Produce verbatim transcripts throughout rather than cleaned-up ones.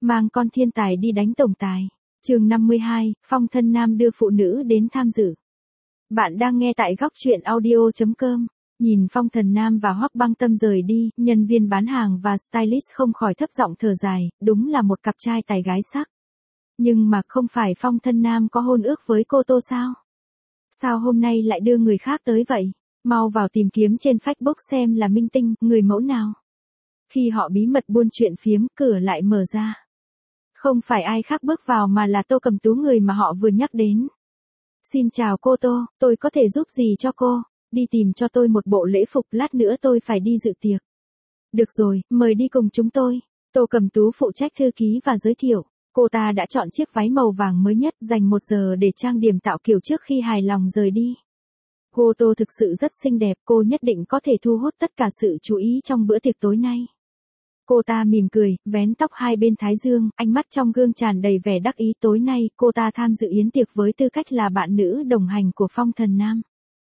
Mang con thiên tài đi đánh tổng tài. Chương năm mươi hai, Phong Thân Nam đưa phụ nữ đến tham dự. Bạn đang nghe tại góc truyện audio chấm com. Nhìn Phong Thần Nam và Hoắc Băng Tâm rời đi, nhân viên bán hàng và stylist không khỏi thấp giọng thở dài, đúng là một cặp trai tài gái sắc. Nhưng mà không phải Phong Thân Nam có hôn ước với cô Tô sao? Sao hôm nay lại đưa người khác tới vậy? Mau vào tìm kiếm trên Facebook xem là minh tinh, người mẫu nào. Khi họ bí mật buôn chuyện phiếm, cửa lại mở ra. Không phải ai khác bước vào mà là Tô Cầm Tú, người mà họ vừa nhắc đến. Xin chào cô Tô, tôi có thể giúp gì cho cô? Đi tìm cho tôi một bộ lễ phục, lát nữa tôi phải đi dự tiệc. Được rồi, mời đi cùng chúng tôi. Tô Cầm Tú phụ trách thư ký và giới thiệu. Cô ta đã chọn chiếc váy màu vàng mới nhất, dành một giờ để trang điểm tạo kiểu trước khi hài lòng rời đi. Cô Tô thực sự rất xinh đẹp, cô nhất định có thể thu hút tất cả sự chú ý trong bữa tiệc tối nay. Cô ta mỉm cười, vén tóc hai bên thái dương, ánh mắt trong gương tràn đầy vẻ đắc ý. Tối nay, cô ta tham dự yến tiệc với tư cách là bạn nữ đồng hành của Phong Thần Nam.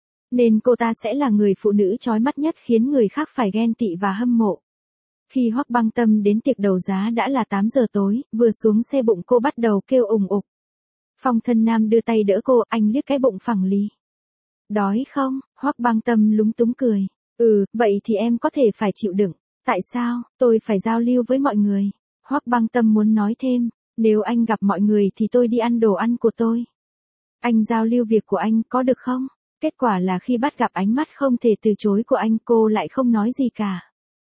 Nên cô ta sẽ là người phụ nữ chói mắt nhất, khiến người khác phải ghen tị và hâm mộ. Khi Hoắc Băng Tâm đến tiệc đấu giá đã là tám giờ tối, vừa xuống xe bụng cô bắt đầu kêu ùng ục. Phong Thân Nam đưa tay đỡ cô, anh liếc cái bụng phẳng lì. Đói không? Hoắc Băng Tâm lúng túng cười. Ừ, vậy thì em có thể phải chịu đựng. Tại sao? Tôi phải giao lưu với mọi người. Hoắc Băng Tâm muốn nói thêm, nếu anh gặp mọi người thì tôi đi ăn đồ ăn của tôi. Anh giao lưu việc của anh có được không? Kết quả là khi bắt gặp ánh mắt không thể từ chối của anh, cô lại không nói gì cả.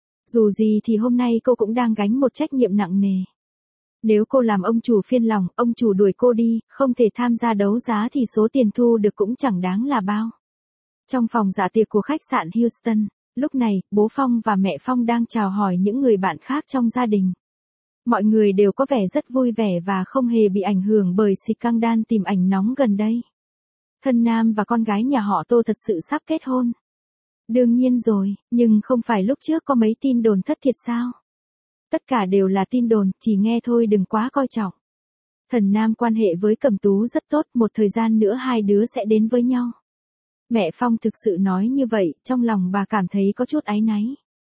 Dù gì thì hôm nay cô cũng đang gánh một trách nhiệm nặng nề. Nếu cô làm ông chủ phiền lòng, ông chủ đuổi cô đi, không thể tham gia đấu giá thì số tiền thu được cũng chẳng đáng là bao. Trong phòng dạ tiệc của khách sạn Houston, lúc này, bố Phong và mẹ Phong đang chào hỏi những người bạn khác trong gia đình. Mọi người đều có vẻ rất vui vẻ và không hề bị ảnh hưởng bởi scandal tìm ảnh nóng gần đây. Thân Nam và con gái nhà họ Tô thật sự sắp kết hôn. Đương nhiên rồi, nhưng không phải lúc trước có mấy tin đồn thất thiệt sao? Tất cả đều là tin đồn, chỉ nghe thôi đừng quá coi trọng. Thần Nam quan hệ với Cẩm Tú rất tốt, một thời gian nữa hai đứa sẽ đến với nhau. Mẹ Phong thực sự nói như vậy, trong lòng bà cảm thấy có chút áy náy.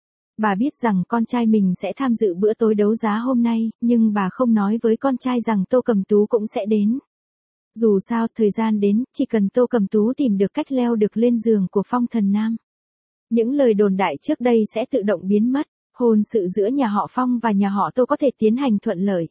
Bà biết rằng con trai mình sẽ tham dự bữa tối đấu giá hôm nay, nhưng bà không nói với con trai rằng Tô Cầm Tú cũng sẽ đến. Dù sao, thời gian đến, chỉ cần Tô Cầm Tú tìm được cách leo được lên giường của Phong Thần Nam. Những lời đồn đại trước đây sẽ tự động biến mất, hôn sự giữa nhà họ Phong và nhà họ Tô có thể tiến hành thuận lợi.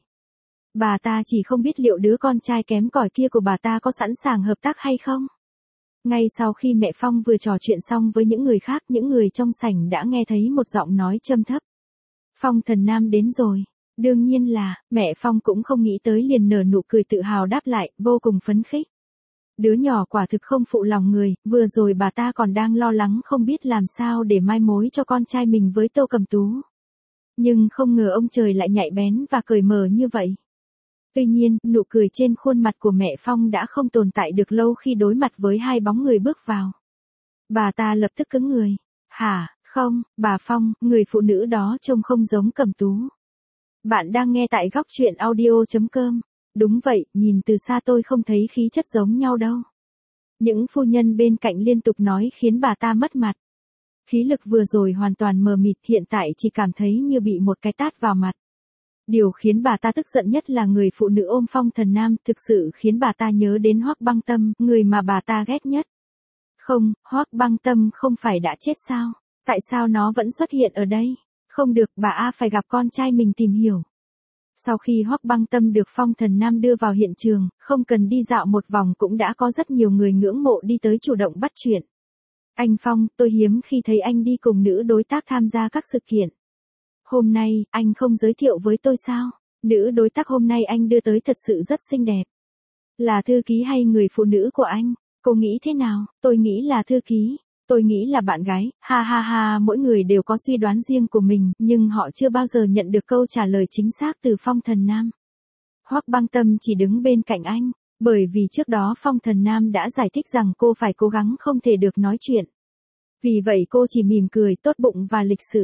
Bà ta chỉ không biết liệu đứa con trai kém cỏi kia của bà ta có sẵn sàng hợp tác hay không. Ngay sau khi mẹ Phong vừa trò chuyện xong với những người khác, những người trong sảnh đã nghe thấy một giọng nói trầm thấp. Phong Thần Nam đến rồi. Đương nhiên là, mẹ Phong cũng không nghĩ tới, liền nở nụ cười tự hào đáp lại, vô cùng phấn khích. Đứa nhỏ quả thực không phụ lòng người, vừa rồi bà ta còn đang lo lắng không biết làm sao để mai mối cho con trai mình với Tô Cầm Tú. Nhưng không ngờ ông trời lại nhạy bén và cởi mở như vậy. Tuy nhiên, nụ cười trên khuôn mặt của mẹ Phong đã không tồn tại được lâu khi đối mặt với hai bóng người bước vào. Bà ta lập tức cứng người. Hả, không, bà Phong, người phụ nữ đó trông không giống Cẩm Tú. Bạn đang nghe tại góc truyện audio chấm com. Đúng vậy, nhìn từ xa tôi không thấy khí chất giống nhau đâu. Những phu nhân bên cạnh liên tục nói khiến bà ta mất mặt. Khí lực vừa rồi hoàn toàn mờ mịt, hiện tại chỉ cảm thấy như bị một cái tát vào mặt. Điều khiến bà ta tức giận nhất là người phụ nữ ôm Phong Thần Nam, thực sự khiến bà ta nhớ đến Hoắc Băng Tâm, người mà bà ta ghét nhất. Không, Hoắc Băng Tâm không phải đã chết sao? Tại sao nó vẫn xuất hiện ở đây? Không được, bà A phải gặp con trai mình tìm hiểu. Sau khi Hoắc Băng Tâm được Phong Thần Nam đưa vào hiện trường, không cần đi dạo một vòng cũng đã có rất nhiều người ngưỡng mộ đi tới chủ động bắt chuyện. Anh Phong, tôi hiếm khi thấy anh đi cùng nữ đối tác tham gia các sự kiện. Hôm nay, anh không giới thiệu với tôi sao? Nữ đối tác hôm nay anh đưa tới thật sự rất xinh đẹp. Là thư ký hay người phụ nữ của anh? Cô nghĩ thế nào? Tôi nghĩ là thư ký. Tôi nghĩ là bạn gái, ha ha ha, mỗi người đều có suy đoán riêng của mình, nhưng họ chưa bao giờ nhận được câu trả lời chính xác từ Phong Thần Nam. Hoắc Băng Tâm chỉ đứng bên cạnh anh, bởi vì trước đó Phong Thần Nam đã giải thích rằng cô phải cố gắng không thể được nói chuyện. Vì vậy cô chỉ mỉm cười tốt bụng và lịch sự.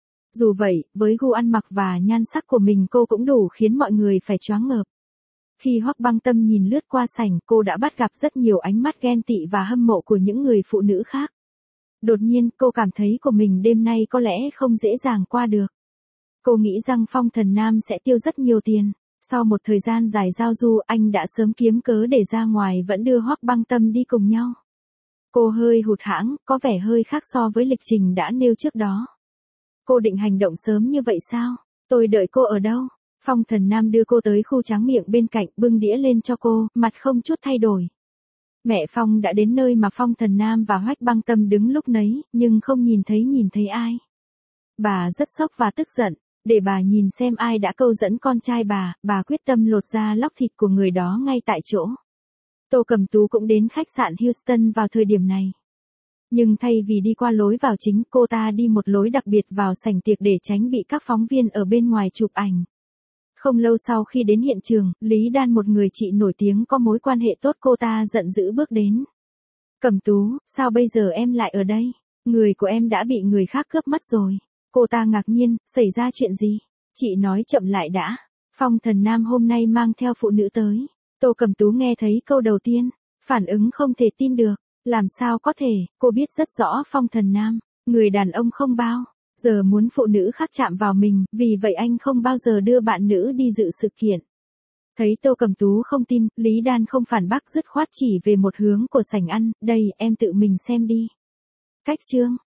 Dù vậy, với gu ăn mặc và nhan sắc của mình cô cũng đủ khiến mọi người phải choáng ngợp. Khi Hoắc Băng Tâm nhìn lướt qua sảnh, cô đã bắt gặp rất nhiều ánh mắt ghen tị và hâm mộ của những người phụ nữ khác. Đột nhiên, cô cảm thấy của mình đêm nay có lẽ không dễ dàng qua được. Cô nghĩ rằng Phong Thần Nam sẽ tiêu rất nhiều tiền. Sau một thời gian dài giao du, anh đã sớm kiếm cớ để ra ngoài vẫn đưa Hoắc Băng Tâm đi cùng nhau. Cô hơi hụt hẫng, có vẻ hơi khác so với lịch trình đã nêu trước đó. Cô định hành động sớm như vậy sao? Tôi đợi cô ở đâu? Phong Thần Nam đưa cô tới khu tráng miệng bên cạnh, bưng đĩa lên cho cô, mặt không chút thay đổi. Mẹ Phong đã đến nơi mà Phong Thần Nam và Hoắc Băng Tâm đứng lúc nấy, nhưng không nhìn thấy nhìn thấy ai. Bà rất sốc và tức giận. Để bà nhìn xem ai đã câu dẫn con trai bà, bà quyết tâm lột ra lóc thịt của người đó ngay tại chỗ. Tô Cẩm Tú cũng đến khách sạn Houston vào thời điểm này. Nhưng thay vì đi qua lối vào chính, cô ta đi một lối đặc biệt vào sảnh tiệc để tránh bị các phóng viên ở bên ngoài chụp ảnh. Không lâu sau khi đến hiện trường, Lý Đan, một người chị nổi tiếng có mối quan hệ tốt, cô ta giận dữ bước đến. Cẩm Tú, sao bây giờ em lại ở đây? Người của em đã bị người khác cướp mất rồi. Cô ta ngạc nhiên, xảy ra chuyện gì? Chị nói chậm lại đã. Phong Thần Nam hôm nay mang theo phụ nữ tới. Tô Cẩm Tú nghe thấy câu đầu tiên, phản ứng không thể tin được. Làm sao có thể, cô biết rất rõ Phong Thần Nam, người đàn ông không bao giờ muốn phụ nữ khác chạm vào mình, vì vậy anh không bao giờ đưa bạn nữ đi dự sự kiện. Thấy Tô Cẩm Tú không tin, Lý Đan không phản bác, dứt khoát chỉ về một hướng của sảnh ăn, đây, em tự mình xem đi. Cách chương